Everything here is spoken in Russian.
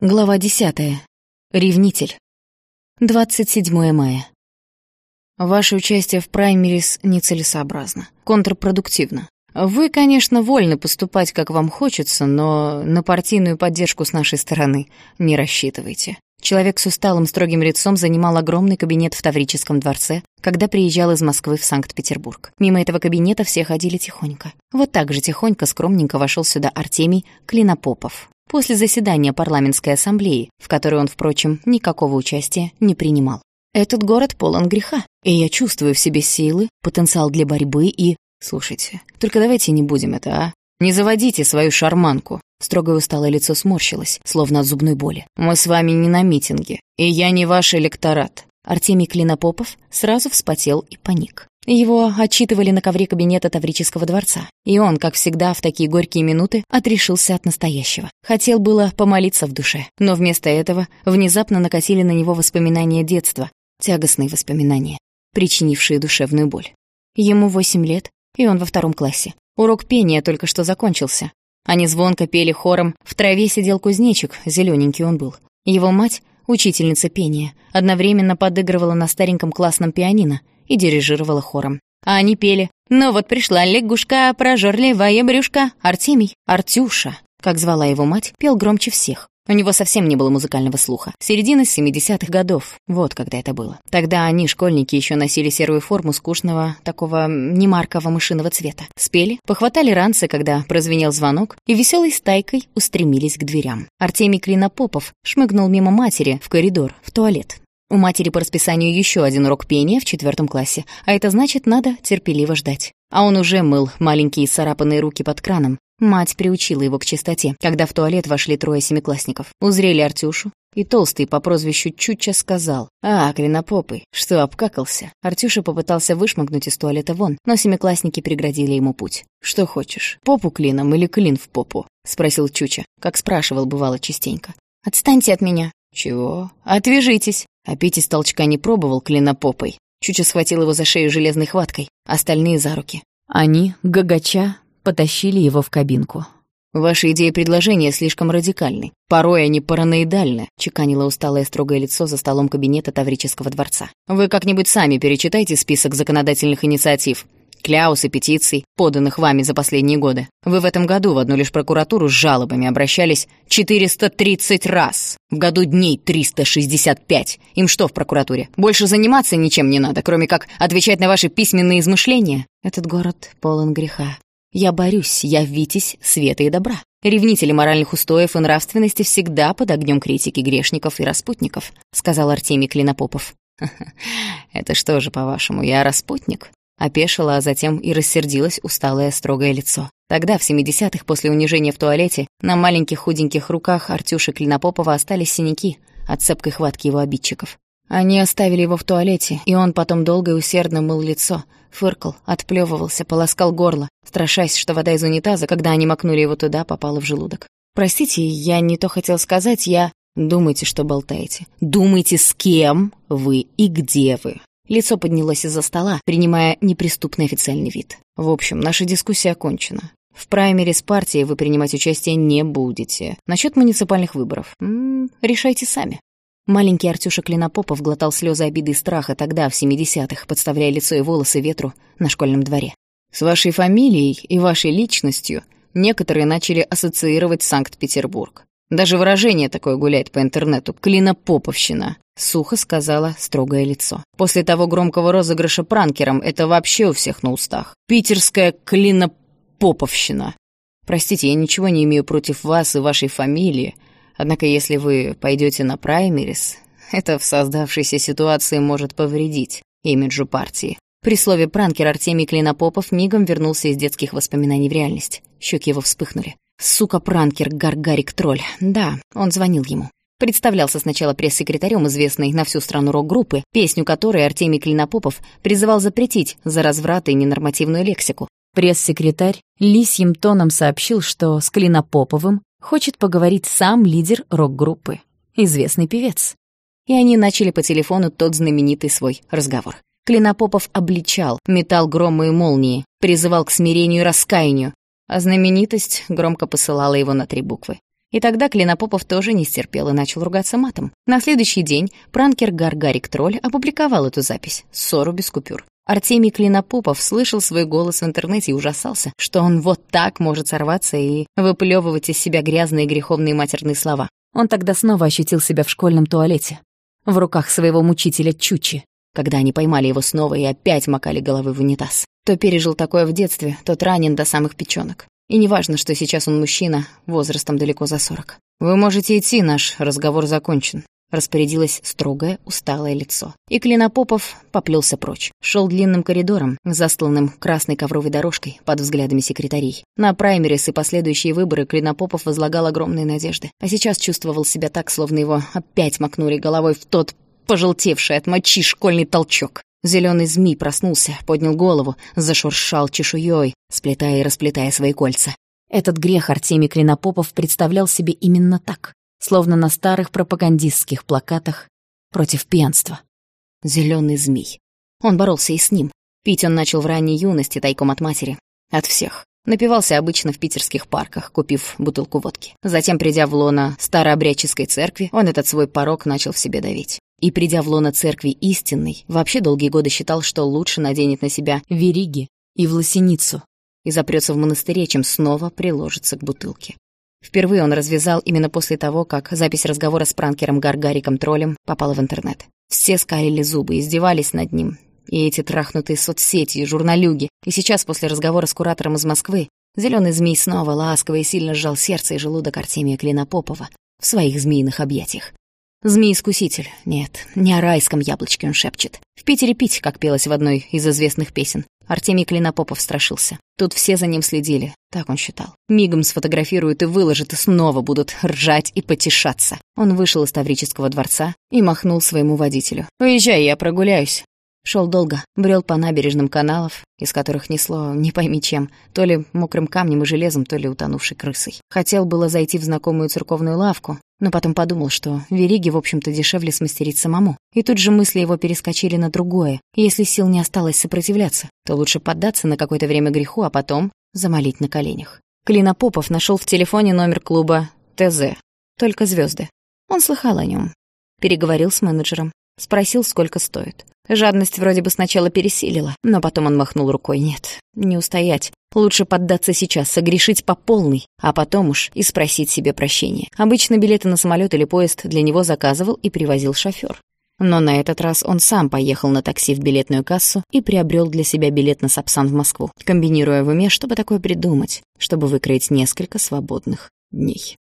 Глава 10. Ревнитель. 27 мая. Ваше участие в праймерис нецелесообразно, контрпродуктивно. Вы, конечно, вольны поступать, как вам хочется, но на партийную поддержку с нашей стороны не рассчитывайте. Человек с усталым строгим лицом занимал огромный кабинет в Таврическом дворце, когда приезжал из Москвы в Санкт-Петербург. Мимо этого кабинета все ходили тихонько. Вот так же тихонько, скромненько вошел сюда Артемий Клинопопов. После заседания парламентской ассамблеи, в которой он, впрочем, никакого участия не принимал. Этот город полон греха, и я чувствую в себе силы, потенциал для борьбы и... Слушайте, только давайте не будем это, а? Не заводите свою шарманку. Строгое усталое лицо сморщилось, словно от зубной боли. Мы с вами не на митинге, и я не ваш электорат. Артемий Клинопопов сразу вспотел и паник. Его отчитывали на ковре кабинета Таврического дворца, и он, как всегда, в такие горькие минуты отрешился от настоящего. Хотел было помолиться в душе, но вместо этого внезапно накатили на него воспоминания детства, тягостные воспоминания, причинившие душевную боль. Ему 8 лет, и он во 2 классе. Урок пения только что закончился. Они звонко пели хором, в траве сидел кузнечик, зелененький он был. Его мать, учительница пения, одновременно подыгрывала на стареньком классном пианино и дирижировала хором. А они пели: «Ну вот пришла лягушка, прожорливая брюшка». Артемий, Артюша, как звала его мать, пел громче всех. У него совсем не было музыкального слуха. Середина 70-х годов, вот когда это было. Тогда они, школьники, еще носили серую форму скучного, такого немаркого мышиного цвета. Спели, похватали ранцы, когда прозвенел звонок, и веселой стайкой устремились к дверям. Артемий Клинопопов шмыгнул мимо матери в коридор, в туалет. У матери по расписанию еще один урок пения в 4 классе, а это значит, надо терпеливо ждать. А он уже мыл маленькие исцарапанные руки под краном. Мать приучила его к чистоте, когда в туалет вошли 3 семиклассников. Узрели Артюшу, и толстый по прозвищу Чуча сказал: «А, Клинопопый, что, обкакался?» Артюша попытался вышмыгнуть из туалета вон, но семиклассники преградили ему путь. «Что хочешь, попу клином или клин в попу?» — спросил Чуча, как спрашивал бывало частенько. «Отстаньте от меня». «Чего? Отвяжитесь!» А пить из толчка не пробовал Клинопопый. Чуча схватил его за шею железной хваткой, остальные за руки. Они, гагача, потащили его в кабинку. «Ваши идеи и предложения слишком радикальны. Порой они параноидальны», — чеканило усталое строгое лицо за столом кабинета Таврического дворца. «Вы как-нибудь сами перечитайте список законодательных инициатив, кляус и петиций, поданных вами за последние годы. Вы в этом году в одну лишь прокуратуру с жалобами обращались 430 раз. В году дней 365. Им что в прокуратуре? Больше заниматься ничем не надо, кроме как отвечать на ваши письменные измышления? Этот город полон греха. Я борюсь, я витязь света и добра. Ревнители моральных устоев и нравственности всегда под огнем критики грешников и распутников», — сказал Артемий Клинопопов. «Это что же, по-вашему, я распутник?» Опешила, а затем и рассердилось усталое строгое лицо. Тогда, в 70-х, после унижения в туалете, на маленьких худеньких руках Артюши Клинопопова остались синяки от цепкой хватки его обидчиков. Они оставили его в туалете, и он потом долго и усердно мыл лицо, фыркал, отплёвывался, полоскал горло, страшась, что вода из унитаза, когда они макнули его туда, попала в желудок. «Простите, я не то хотел сказать, я...» «Думайте, что болтаете. Думайте, с кем вы и где вы». Лицо поднялось из-за стола, принимая неприступный официальный вид. «В общем, наша дискуссия окончена. В праймерис партии вы принимать участие не будете. Насчет муниципальных выборов. Решайте сами». Маленький Артюша Клинопопов глотал слезы обиды и страха тогда, в 70-х, подставляя лицо и волосы ветру на школьном дворе. «С вашей фамилией и вашей личностью некоторые начали ассоциировать Санкт-Петербург. Даже выражение такое гуляет по интернету — «клинопоповщина», — сухо сказала строгое лицо. «После того громкого розыгрыша пранкером это вообще у всех на устах. Питерская клинопоповщина. Простите, я ничего не имею против вас и вашей фамилии, однако если вы пойдете на праймерис, это в создавшейся ситуации может повредить имиджу партии». При слове «пранкер» Артемий Клинопопов мигом вернулся из детских воспоминаний в реальность. Щеки его вспыхнули. Сука-пранкер Гаргарик-тролль. Да, он звонил ему. Представлялся сначала пресс-секретарем известной на всю страну рок-группы, песню которой Артемий Клинопопов призывал запретить за разврат и ненормативную лексику. Пресс-секретарь лисьим тоном сообщил, что с Клинопоповым хочет поговорить сам лидер рок-группы, известный певец. И они начали по телефону тот знаменитый свой разговор. Клинопопов обличал, метал громы и молнии, призывал к смирению и раскаянию, а знаменитость громко посылала его на 3 буквы. И тогда Клинопопов тоже не стерпел и начал ругаться матом. На следующий день пранкер Гаргарик Тролль опубликовал эту запись «Ссору без купюр». Артемий Клинопопов слышал свой голос в интернете и ужасался, что он вот так может сорваться и выплёвывать из себя грязные греховные матерные слова. Он тогда снова ощутил себя в школьном туалете, в руках своего мучителя Чучи, когда они поймали его снова и опять макали головой в унитаз. То пережил такое в детстве, тот ранен до самых печёнок. И неважно, что сейчас он мужчина, возрастом далеко за 40. «Вы можете идти, наш разговор закончен», — распорядилось строгое, усталое лицо. И Клинопопов поплёлся прочь. Шёл длинным коридором, застланным красной ковровой дорожкой под взглядами секретарей. На праймерис и последующие выборы Клинопопов возлагал огромные надежды. А сейчас чувствовал себя так, словно его опять макнули головой в тот пожелтевший от мочи школьный толчок. Зелёный змей проснулся, поднял голову, зашуршал чешуей, сплетая и расплетая свои кольца. Этот грех Артемий Клинопопов представлял себе именно так, словно на старых пропагандистских плакатах против пьянства. Зелёный змей. Он боролся и с ним. Пить он начал в ранней юности тайком от матери. От всех. Напивался обычно в питерских парках, купив бутылку водки. Затем, придя в лоно старообрядческой церкви, он этот свой порок начал в себе давить. И, придя в лоно церкви истинной, вообще долгие годы считал, что лучше наденет на себя вериги и власеницу и запрется в монастыре, чем снова приложится к бутылке. Впервые он развязал именно после того, как запись разговора с пранкером Гаргариком Троллем попала в интернет. Все скалили зубы, издевались над ним. И эти трахнутые соцсети, и журналюги. И сейчас, после разговора с куратором из Москвы, зелёный змей снова ласково и сильно сжал сердце и желудок Артемия Клинопопова в своих змеиных объятиях. Змей-искуситель. Нет, не о райском яблочке он шепчет. В Питере пить, как пелось в одной из известных песен. Артемий Клинопопов страшился. Тут все за ним следили, так он считал. Мигом сфотографируют и выложат, и снова будут ржать и потешаться. Он вышел из Таврического дворца и махнул своему водителю. «Уезжай, я прогуляюсь». Шел долго, брел по набережным каналов, из которых несло не пойми чем, то ли мокрым камнем и железом, то ли утонувшей крысой. Хотел было зайти в знакомую церковную лавку, но потом подумал, что вериги, в общем-то, дешевле смастерить самому. И тут же мысли его перескочили на другое. Если сил не осталось сопротивляться, то лучше поддаться на какое-то время греху, а потом замолить на коленях. Клинопопов нашел в телефоне номер клуба ТЗ. Только звезды. Он слыхал о нем. Переговорил с менеджером. Спросил, сколько стоит. Жадность вроде бы сначала пересилила, но потом он махнул рукой. Нет, не устоять. Лучше поддаться сейчас, согрешить по полной, а потом уж и спросить себе прощения. Обычно билеты на самолет или поезд для него заказывал и привозил шофёр. Но на этот раз он сам поехал на такси в билетную кассу и приобрел для себя билет на Сапсан в Москву, комбинируя в уме, чтобы такое придумать, чтобы выкроить несколько свободных дней.